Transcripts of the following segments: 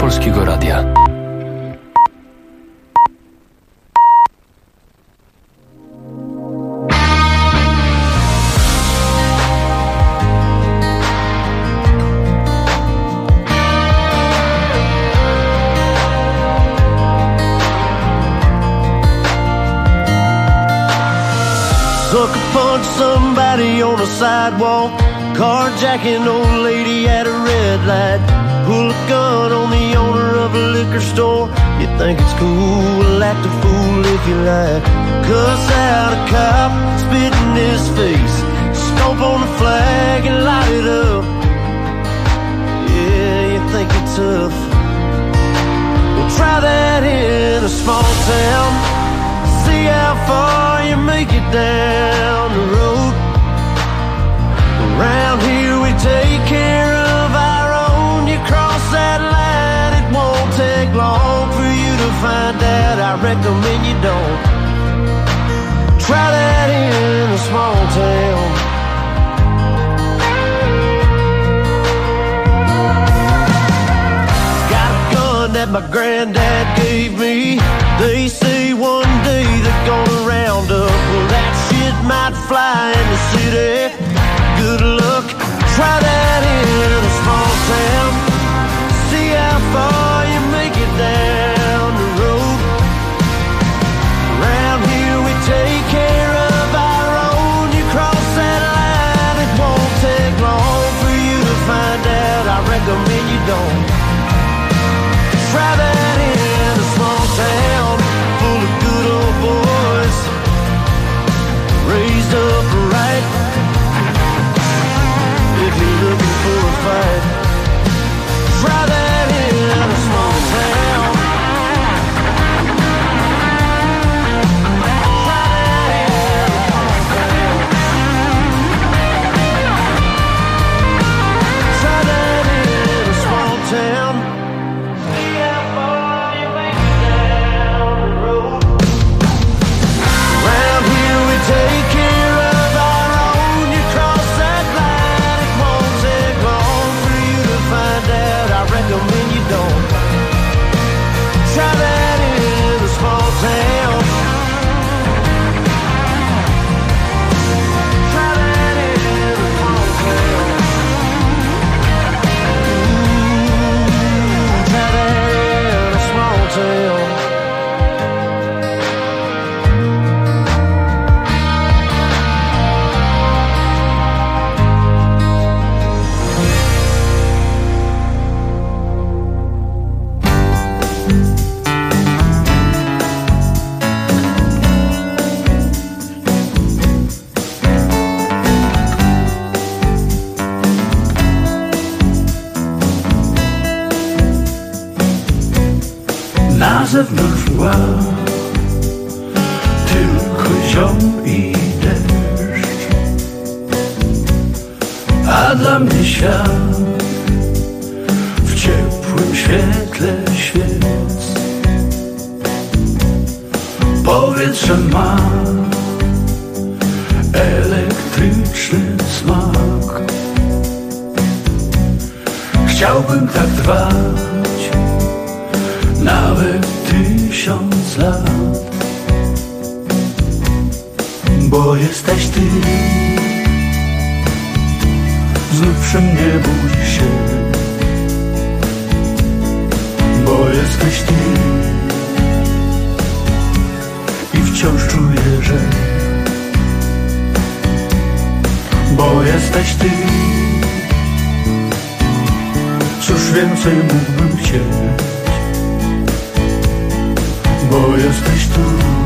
Polskiego Radia. Sucker punch somebody on the sidewalk, carjacking old lady at a red light, pull a gun on the owner of a liquor store. You think it's cool, act a fool if you like, cuss out a cop, spit in his face, stomp on the flag and light it up. Yeah, you think you're tough. Well, try that in a small town, see how far you make it down the road. Around here we take care of our own. You cross that line, it won't take long for you to find out. I recommend you don't. Try that in a small town. Got a gun that my granddad gave me. They say one day they're gonna round up. Well, that shit might fly in the city. Good luck, try that in a small town. See how far you make it down the road. Around here we take care of our own. You cross that line, it won't take long for you to find out. I recommend you don't. Try that in a small town full of good old boys, raised up right. If you're looking for a fight, try that in a small town. Try that in a small town. See how far you make it down the road. Around here we take care of our own. You cross that line, it won't take long for you to find out. I recommend you don't. Try that in a small town. Try that in a small town. Try that in a small town. Na zewnątrz mgła, tylko ziom i deszcz, a dla mnie świat w ciepłym świetle świec. Powietrze ma elektryczny smak. Chciałbym tak trwać nawet 1000 lat, bo jesteś ty. Znów przy mnie budzi się, bo jesteś ty. I wciąż czuję, że bo jesteś ty. Cóż więcej mógłbym chcieć, bo jesteś tu.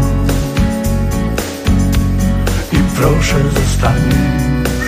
I proszę zostań już.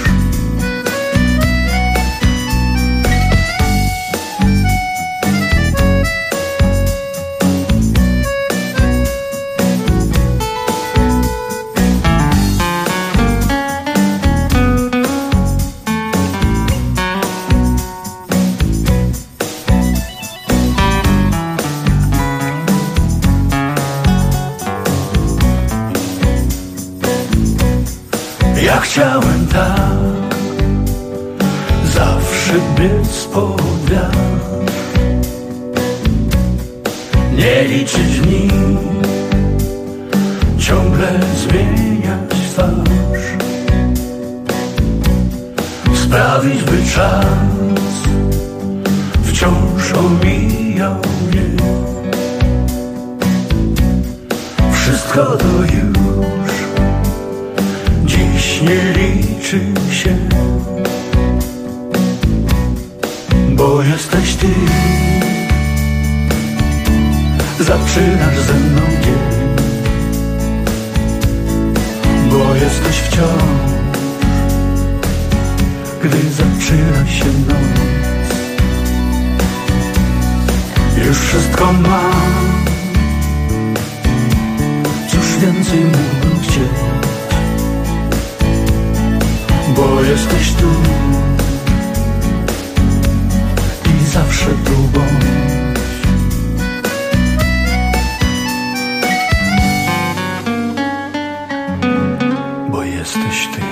Ja chciałem tak zawsze biec pod wiatr, Nie liczyć dni, ciągle zmieniać twarz, sprawić, by czas wciąż omijał mnie. Wszystko to już dziś nie liczy się, bo jesteś ty. Zaczynasz ze mną dzień, bo jesteś wciąż, gdy zaczyna się noc. Już wszystko mam, cóż więcej mógłbym chcieć, bo jesteś tu i zawsze tu bądź. Bo jesteś ty.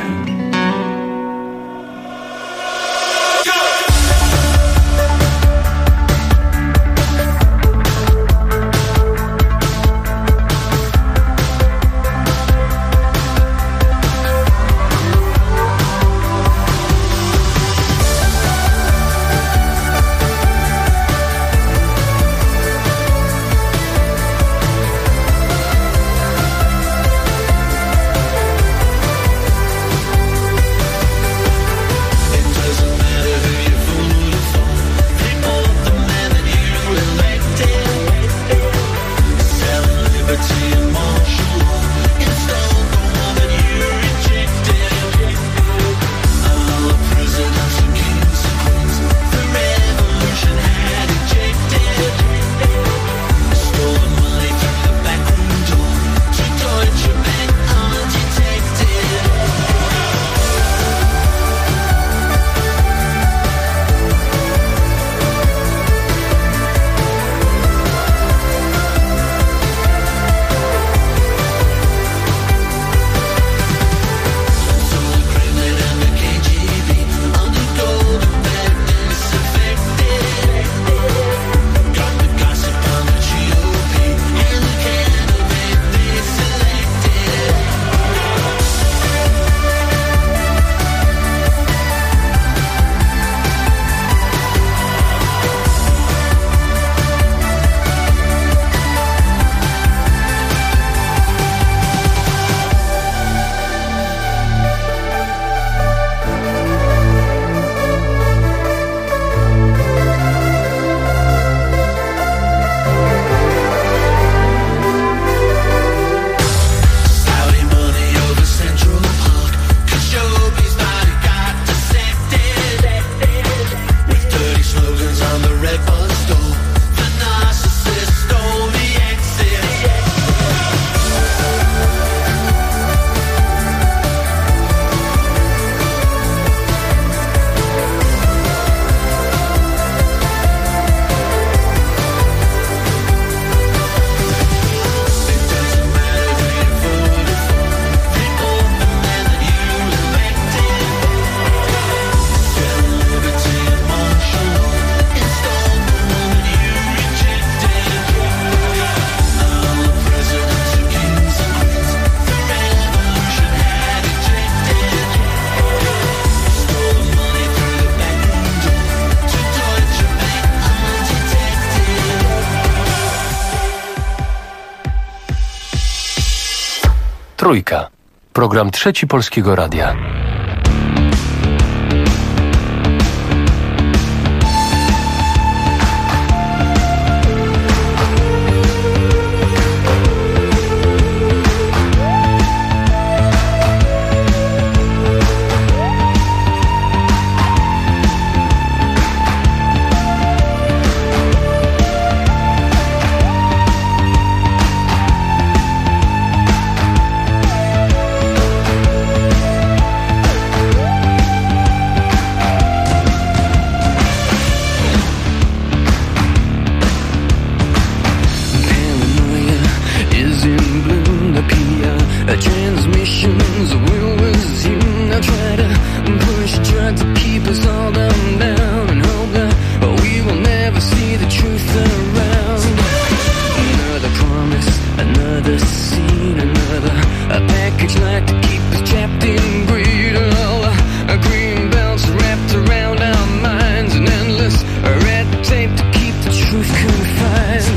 Trójka. Program Trzeci Polskiego Radia. another scene, another a package like to keep us trapped in greed. And all the green belts wrapped around our minds, an endless red tape to keep the truth confined.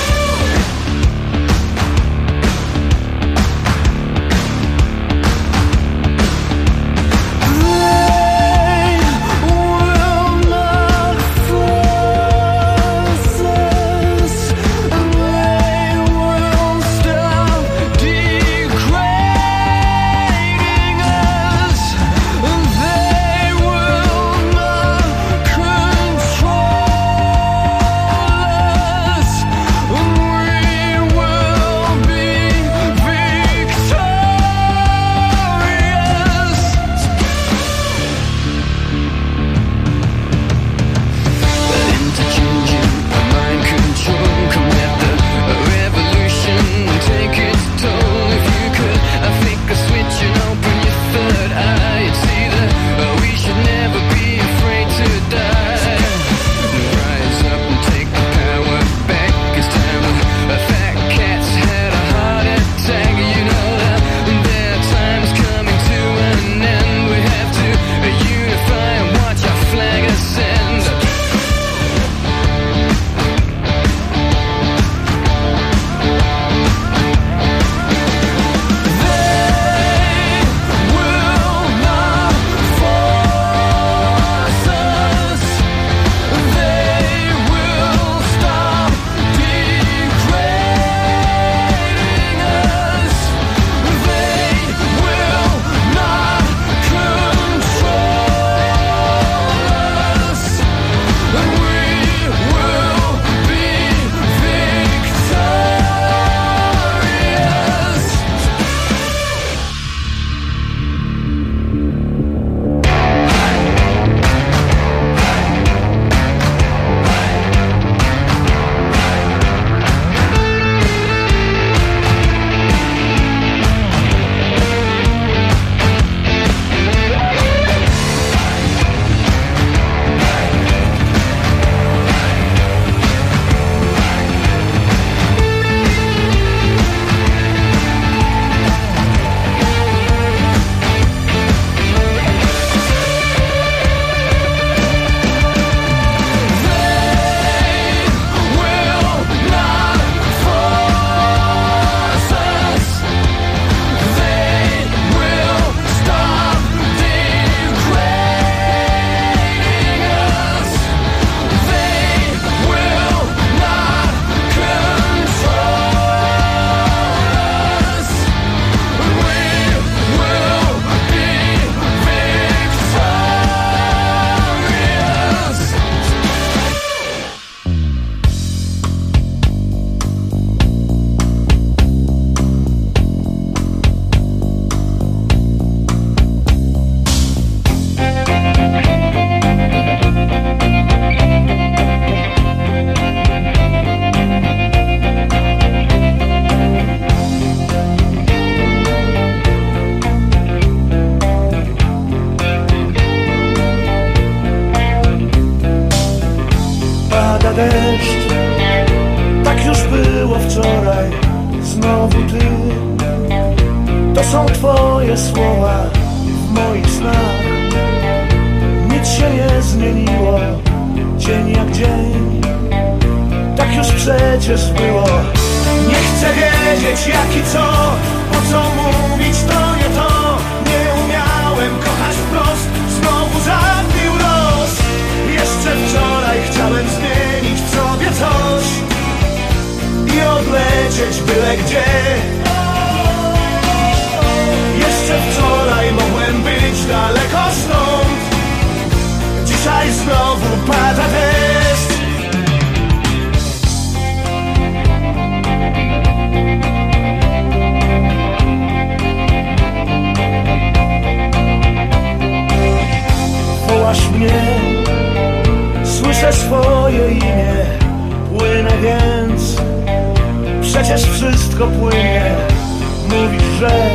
Przecież wszystko płynie. Mówisz, że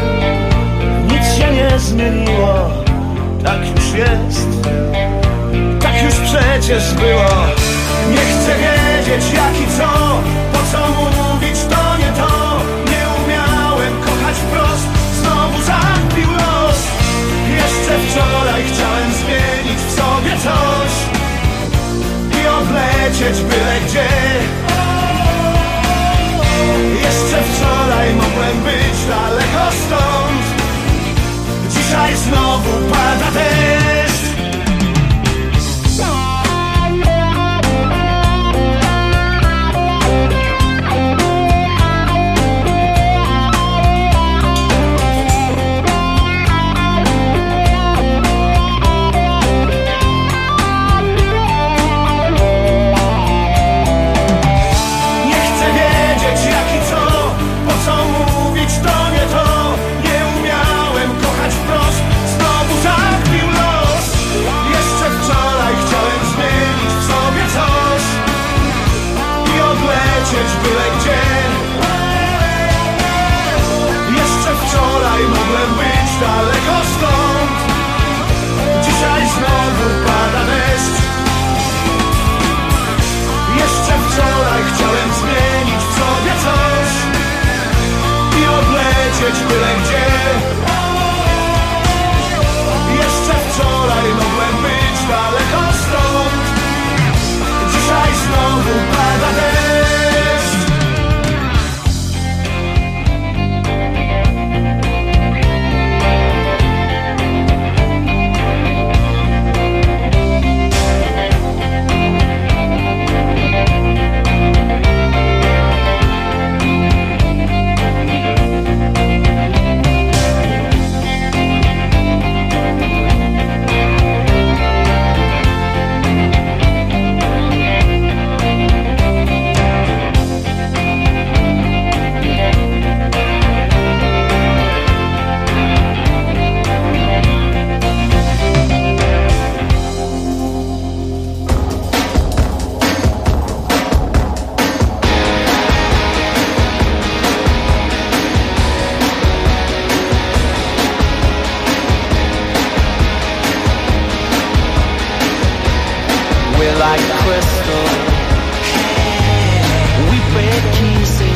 nic się nie zmieniło. Tak już jest, tak już przecież było. Nie chcę wiedzieć jak i co, po co mówić to nie to. byle gdzie. Jeszcze wczoraj mogłem być daleko stąd, dzisiaj znowu pada deszcz. Like crystal, we break easy.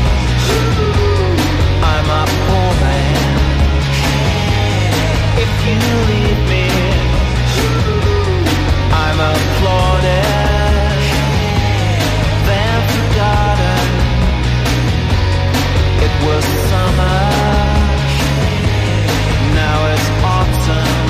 I'm a poor man. If you leave me, I'm applauded, then forgotten. It was summer, now it's autumn.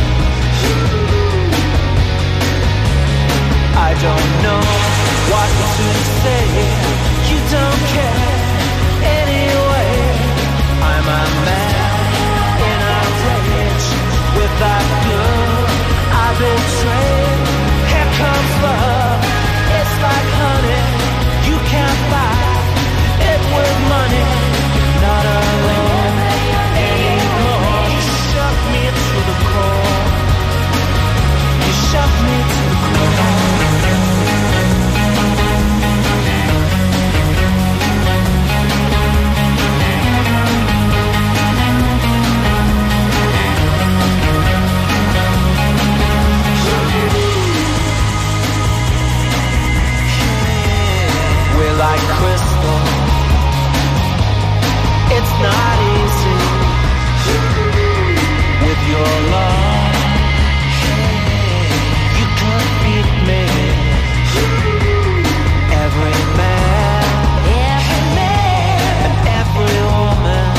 I don't know what to say. You don't care anyway. I'm a man in a rage with that girl I betrayed. Here comes love, it's like honey. You can't buy it with money. You're not alone anymore. You shook me to the core. You shook me to the core. Like crystal, it's not easy with your love. You can't beat me. Every man and every woman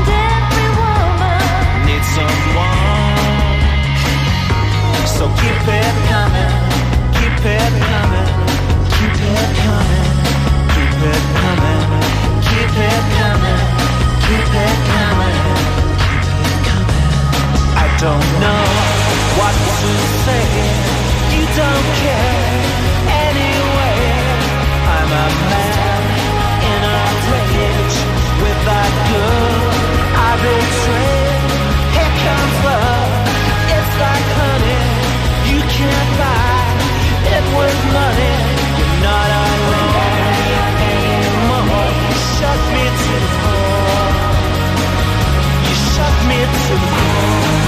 needs someone. So keep it coming, keep it coming, keep it coming. Keep it coming, keep it coming, keep it coming, keep it coming. I don't know what to say. You don't care anyway. I'm a man in a rage with that girl I betrayed. Here comes love, it's like honey. You can't buy it with money. You're not alone. Shut me to the core. You shut me to the core.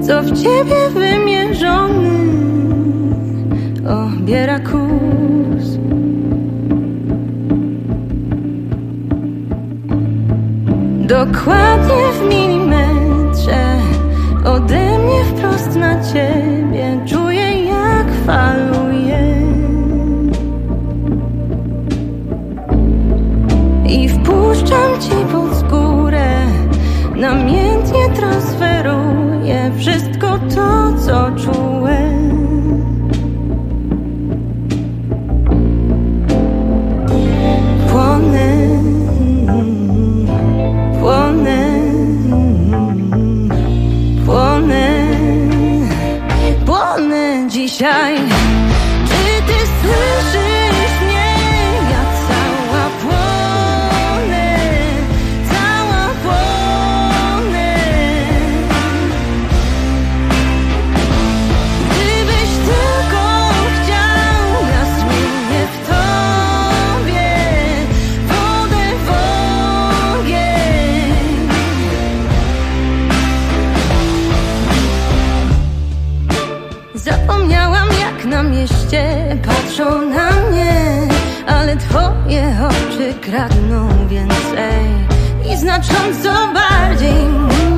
co w ciebie wymierzony obiera kurs. Dokładnie w milimetrze ode mnie wprost na ciebie czuję, jak faluje i wpuszczam ci pod skórę, namiętnie transferuję wszystko to, co czułem. Płonę dzisiaj. Czy ty słyszysz mnie? Ja cała płonę, cała płonę. Gdybyś tylko chciał, ja zmienię w tobie wodę w ogień. Zapomniałam, jak na mieście patrzą na mnie, ale twoje oczy kradną więcej i znacząco bardziej.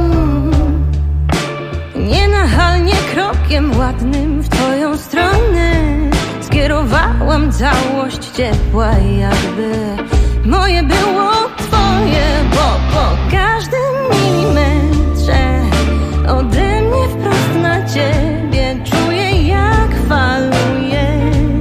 Nienachalnie krokiem ładnym w twoją stronę skierowałam całość ciepła, jakby moje było twoje, bo po każdym milimetrze ode mnie wprost na ciebie czuję, jak faluje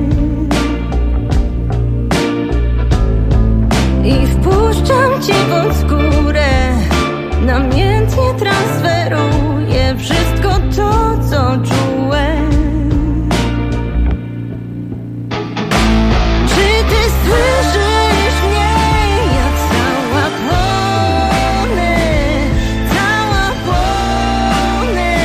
i wpuszczam ci pod skórę, namiętnie transferuję wszystko to, co czułem. Czy ty słyszysz mnie? Ja cała płonę, cała płonę.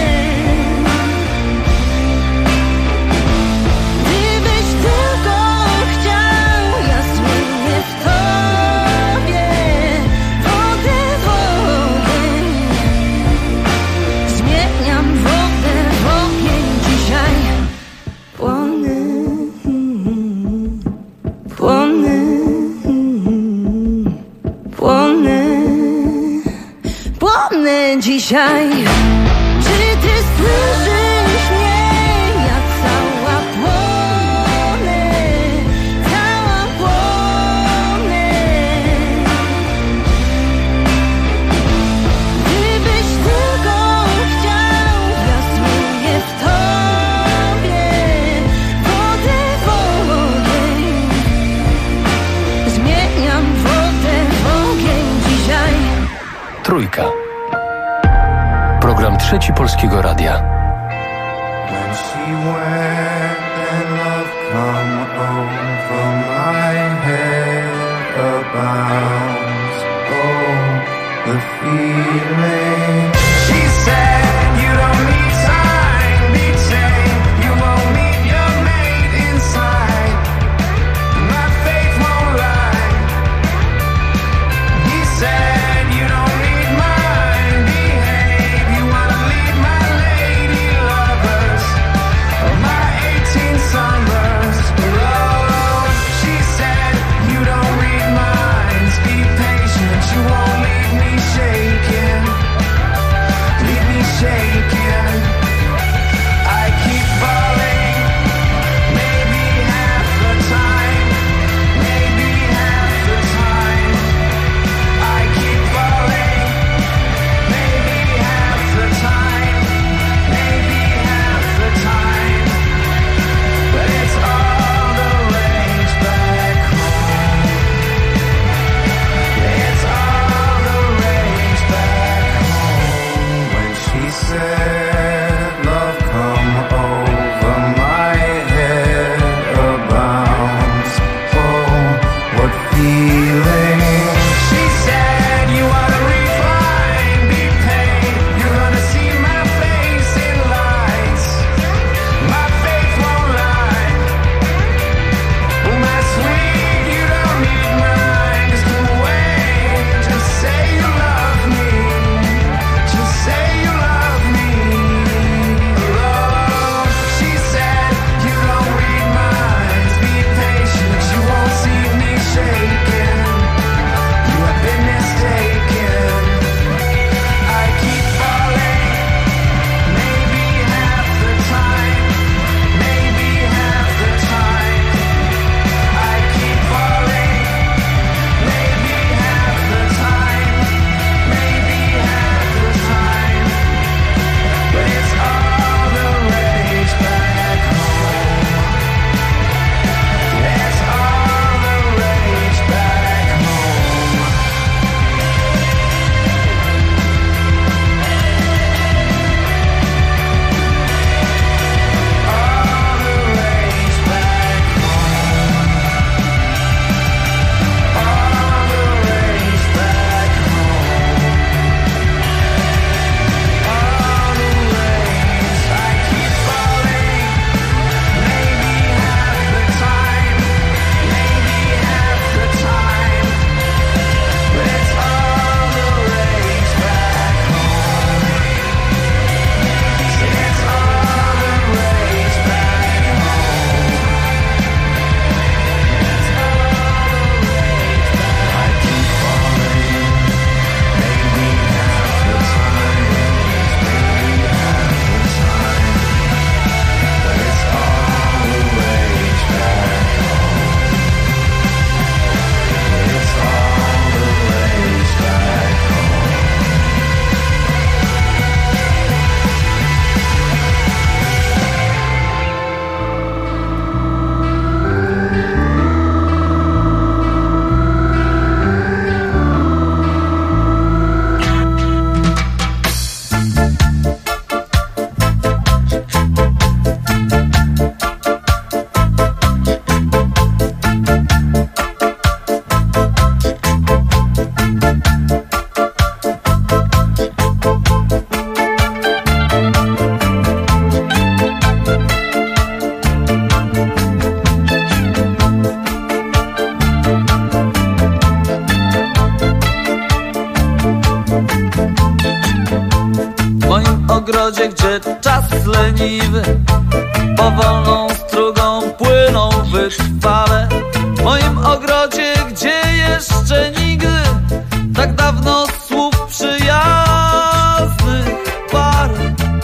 Gdybyś tylko chciał, ja zmienię w tobie wodę w ogień. Zmieniam wodę w ogień dzisiaj. Płonę, płonę, płonę, płonę dzisiaj. Czy ty słyszysz mnie? Ja cała płonę, cała płonę. Gdybyś tylko chciał, ja zmienię w tobie wodę w ogień. Zmieniam wodę w ogień dzisiaj. Trójka. Program Trzeci Polskiego Radia. When she went and love come over my head abounds. Oh, the feeling. She said you don't need time, be tame. You won't meet your mate inside. My faith won't lie. He said you don't need mine, behave. You wanna lead my lady lovers. ogrodzie, gdzie czas leniwy powolną strugą płyną wytrwale. W moim ogrodzie, gdzie jeszcze nigdy tak dawno słów przyjaznych parę.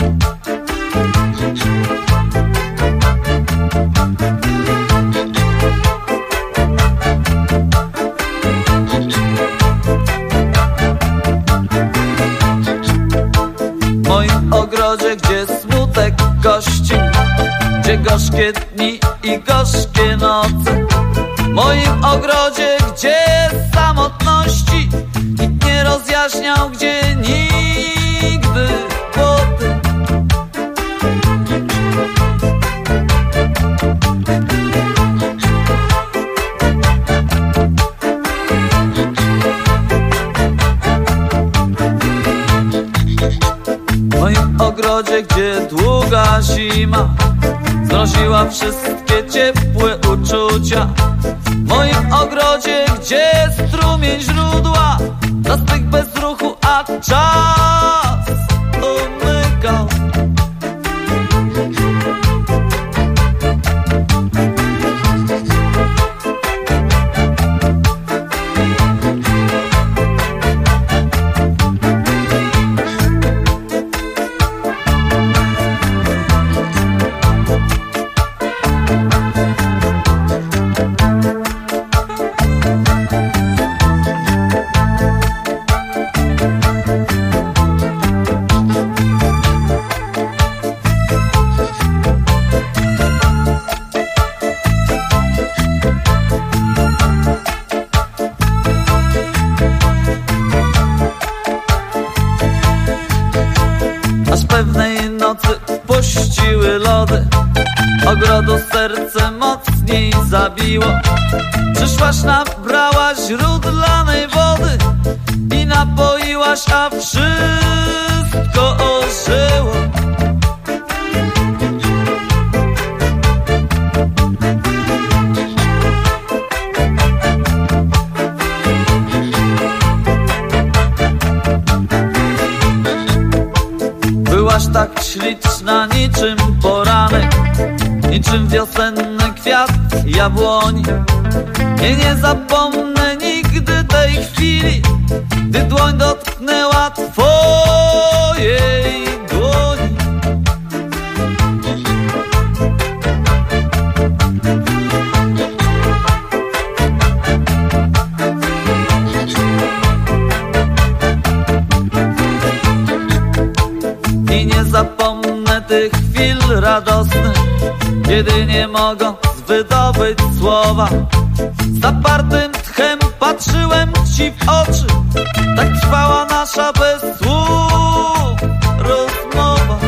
W moim ogrodzie, gdzie smutek gości, gdzie gorzkie dni i gorzkie noce. W moim ogrodzie, gdzie samotności nikt nie rozjaśniał, gdzie nigdy potem. W moim ogrodzie, gdzie długa zima zmroziła wszystkie ciepłe uczucia. W moim ogrodzie, gdzie strumień źródła zastygł bez ruchu, a czas umykał. Pewnej nocy puściły lody, ogrodu serce mocniej zabiło. Przyszłaś, nabrałaś źródlanej wody i napoiłaś, a wszystko ożyło. Byłaś tak śliczna niczym poranek, niczym wiosenny kwiat jabłoni. Nie zapomnę nigdy tej chwili, gdy dłoń dotknęła twojej dłoni. I nie zapomnę tych chwil radosnych, kiedy nie mogąc wydobyć słowa, zapartym tchem patrzyłem ci w oczy. Tak trwała nasza bez słów rozmowa.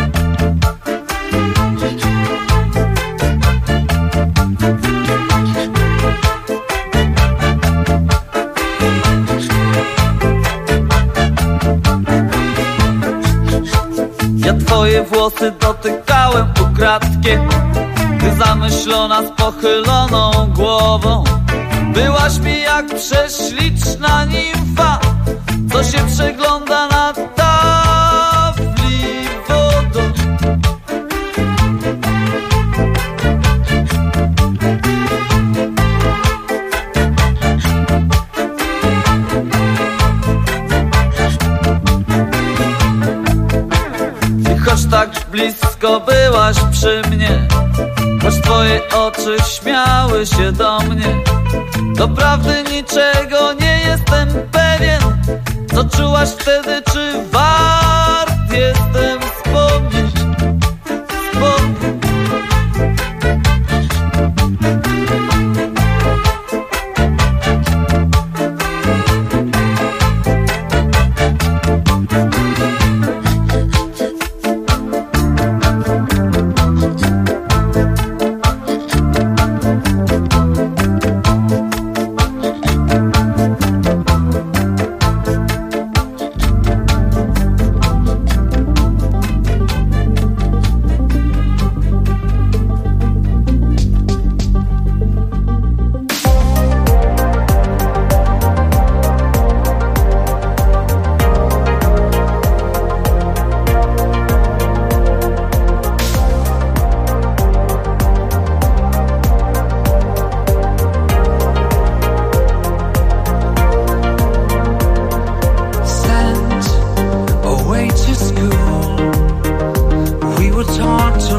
Ja twoje włosy dotykałem ukradkiem, gdy zamyślona z pochyloną głową. Byłaś mi jak prześliczna nimfa, co się przegląda na tafli wodą. I choć tak blisko byłaś przy mnie, choć twoje oczy śmiały się do mnie, doprawdy niczego nie jestem pewien. Co czułaś wtedy, czy wart jestem wspomnieć?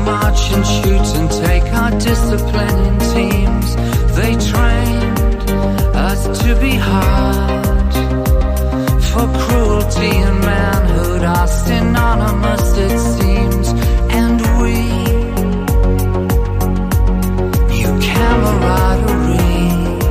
march and shoot and take our discipline in teams. They trained us to be hard. For cruelty and manhood are synonymous, it seems. And we knew camaraderie.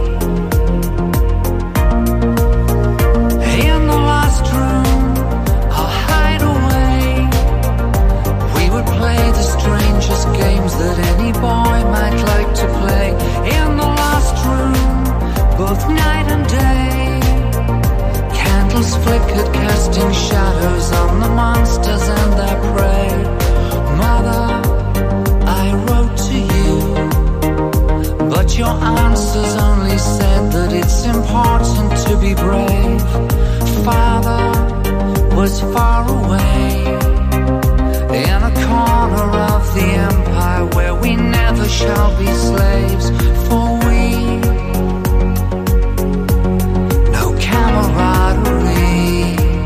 In the last room, our hideaway, we would play the strangest games that any boy might like to play. In the last room, both night and day, candles flickered, casting shadows on the monsters and their prey. Mother, I wrote to you, but your answers only said that it's important to be brave. Father was far away, in a corner of the empire where we never shall be slaves. For we know camaraderie.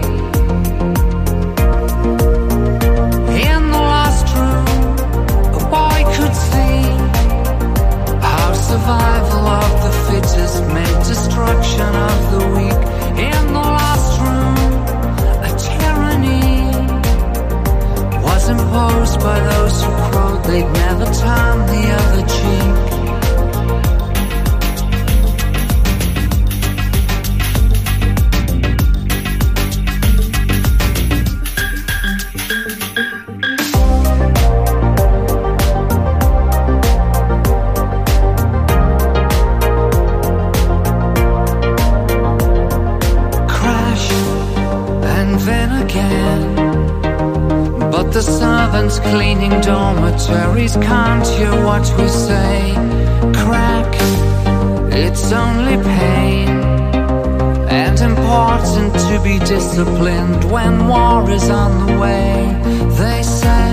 In the last room, a boy could see how survival of the fittest meant destruction of the weak. In the last room, a tyranny was imposed by those who crowed they'd never turn the other cheek. Crash, and then again. But the servants cleaning dormitories can't hear what we say. Crack, it's only pain, and important to be disciplined when war is on the way. They say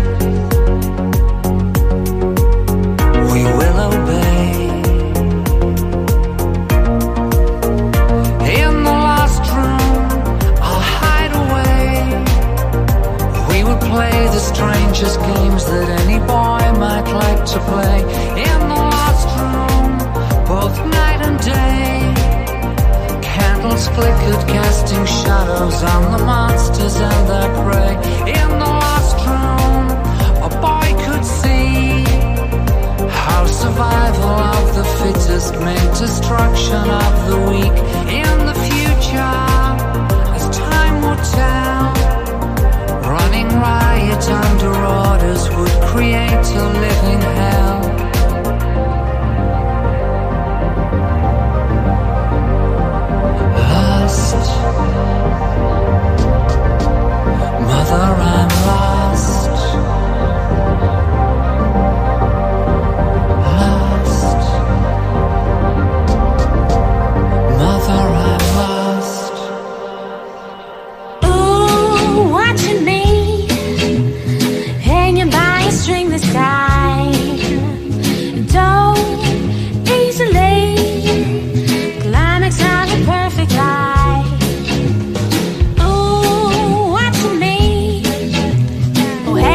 we will obey. In the last room, our hideaway, we would play the strangest games that any boy might like to play. In the last room, both night and day, candles flickered, casting shadows on the monsters and their prey. In the last room, a boy could see how survival of the fittest meant destruction of the weak. In the future, as time would tell, running riot under orders would create a living hell. Lost, mother, I'm lost. Lost, mother, I'm lost. Ooh, watching me hanging by a string this side. Don't easily climax on a perfect life. Ooh, watching me, oh,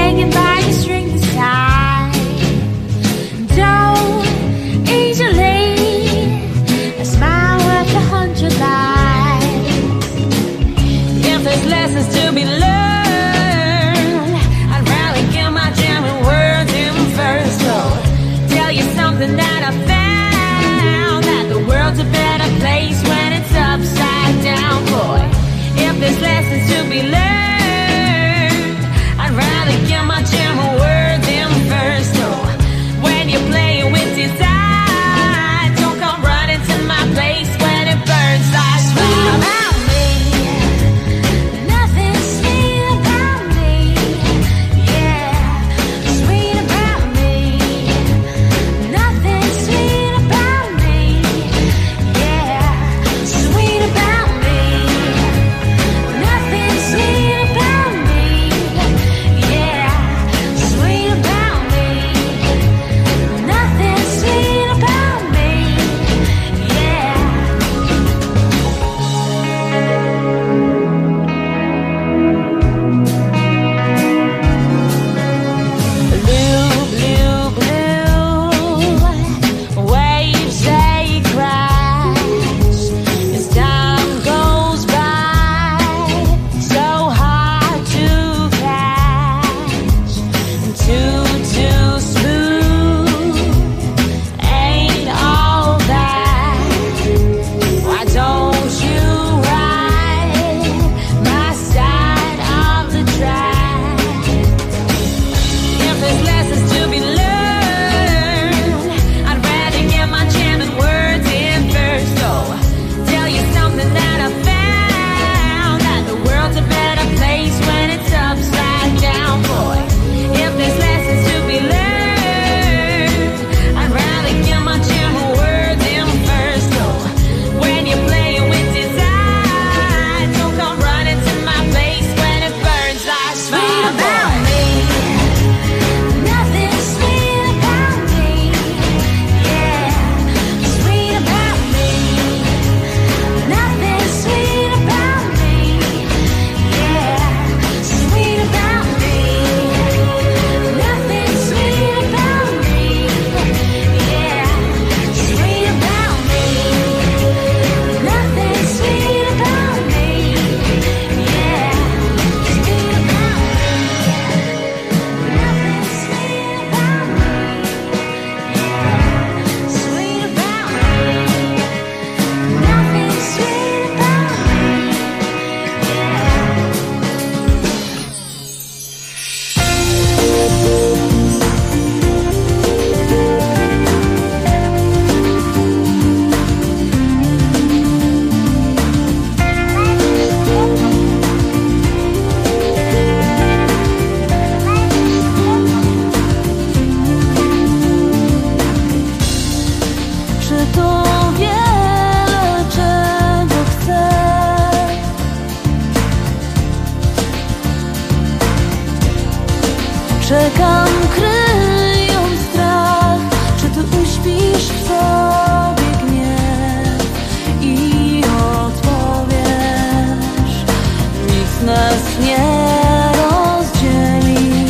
Czekam, kryjąc strach. Czy ty uśpisz w sobie gniew i odpowiesz? Nic nas nie rozdzieli.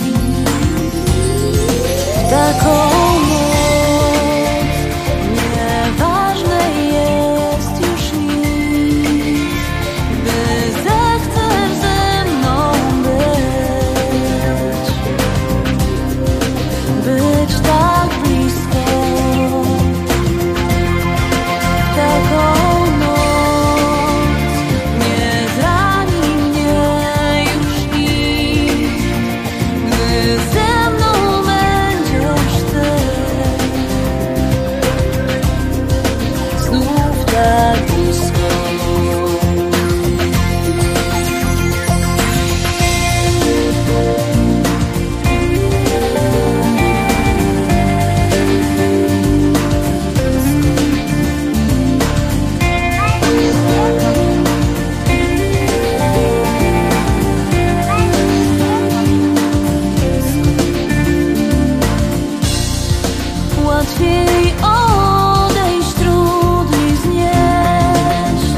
Taką noc nieważne jest już nic. Gdy zechcesz ze mną być tak blisko. Taką noc nie zrani mnie już nic. Gdy ze mną będziesz ty, znów tak blisko. Łatwiej odejść, trudniej znieść.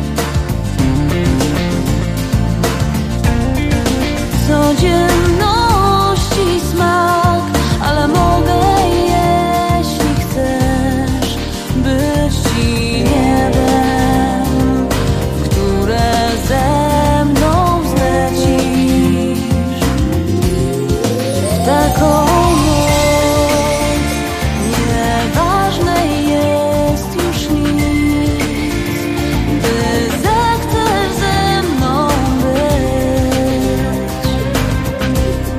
Codzienności smak, ale mogę, jeśli chcesz, być ci niebem, w które ze mną wzlecisz. Taką nieważne jest już nic. Gdy zechcesz ze mną być,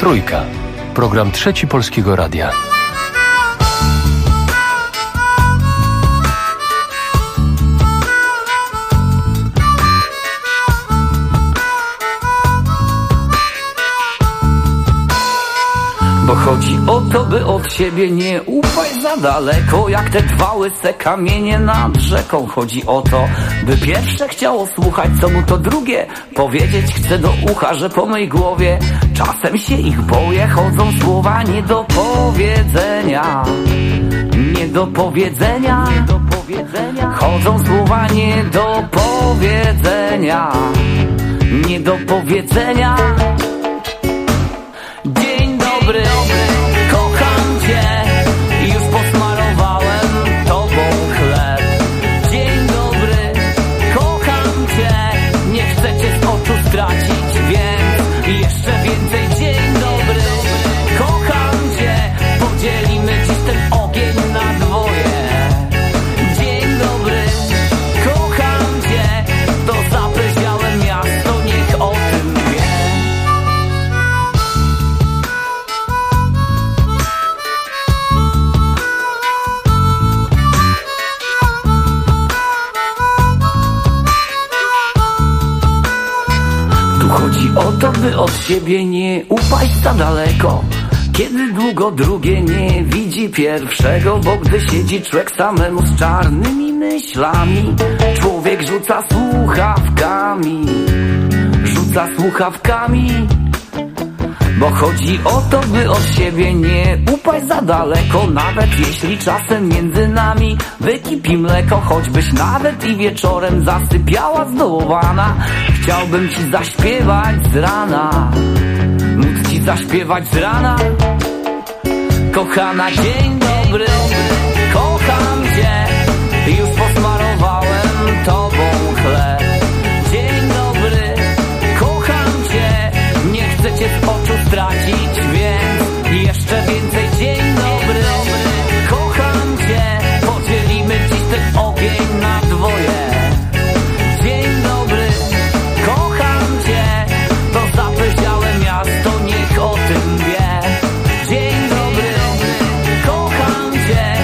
Trójka. Program Trzeci Polskiego Radia. Bo chodzi o to, by od siebie nie upaść za daleko, jak te dwa łyse kamienie nad rzeką. Chodzi o to, by pierwsze chciało słuchać, co mu to drugie powiedzieć chce do ucha, że po mej głowie czasem się ich boję. Chodzą słowa nie do powiedzenia, nie do powiedzenia, chodzą słowa nie do powiedzenia, nie do powiedzenia. Kocham cię, już posmarowałem tobą chleb. Dzień dobry, kocham cię, nie chcę cię z oczu stracić, więc jeszcze więcej. Dzień dobry, kocham cię, podzielimy dziś ten ogień na dwoje. Dzień dobry, kocham cię, to zapleśniałe miasto, niech o tym wie. Chodzi o to, by od siebie nie upaść za daleko, kiedy długo drugie nie widzi pierwszego. Bo gdy siedzi człowiek samemu z czarnymi myślami, człowiek rzuca słuchawkami, rzuca słuchawkami. Bo chodzi o to, by od siebie nie upaść za daleko, nawet jeśli czasem między nami wykipi mleko. Choćbyś nawet i wieczorem zasypiała zdołowana, chciałbym ci zaśpiewać z rana, móc ci zaśpiewać z rana. Kochana, dzień dobry, kocham cię, już posmarowałem tobą chleb. Dzień dobry, kocham cię, nie chcę cię z oczu stracić, więc jeszcze więcej. Dzień dobry, kocham cię, podzielimy dziś ten ogień na dwoje. Dzień dobry, kocham cię, to zapleśniałe miasto, niech o tym wie. Dzień dobry, kocham cię,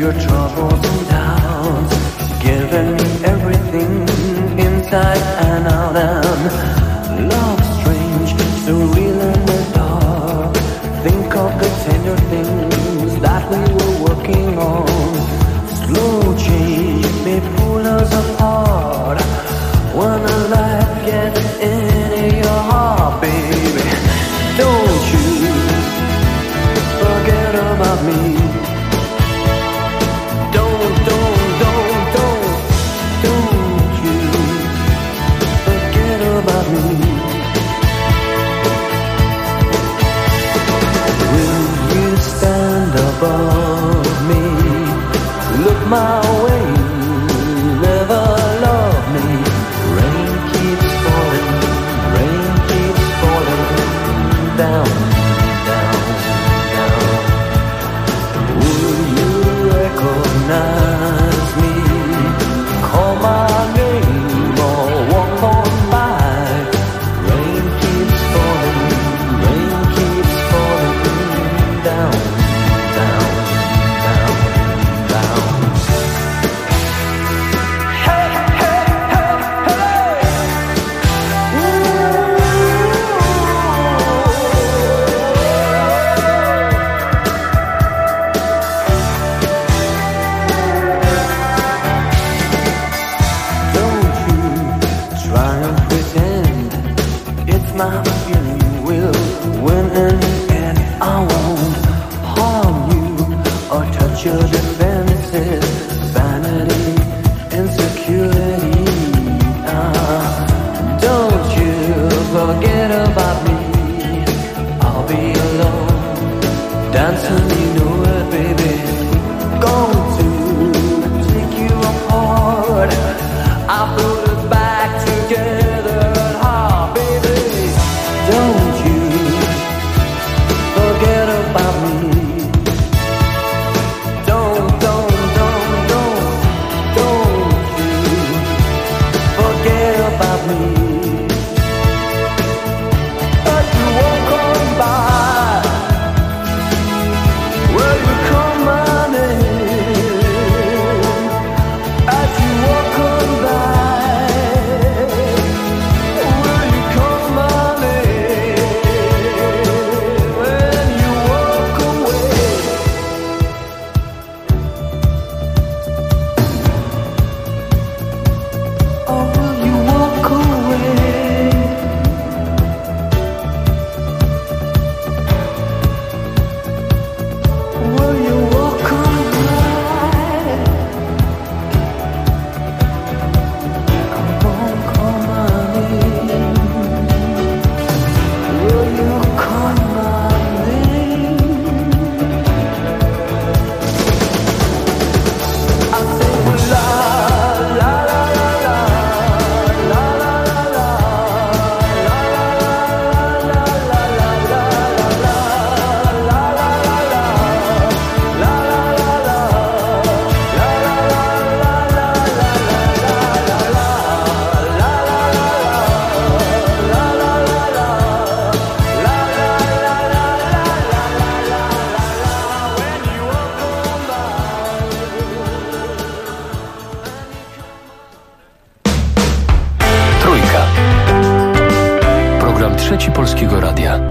your troubles and doubts, giving me everything inside and out, and love strange, surreal in the dark. Think of the tender things that we were working on. Slow change may pull us apart when the light gets into your heart, baby. Don't you forget about me. Above me, look my way, never love me. Rain keeps falling down, down, down. Will you recognize me? Call my name or walk on by. Rain keeps falling down. My feeling will win in the end. I won't harm you or touch your defenses. Vanity, insecurity. Don't you forget about me. I'll be alone, dancing, you know it, baby. Going to take you apart. I'll put us back together. Don't you forget about me. Don't you forget about me. As you walk on by, will you call my name? As you walk on by, will you call my name? Trzeci Polskiego Radia.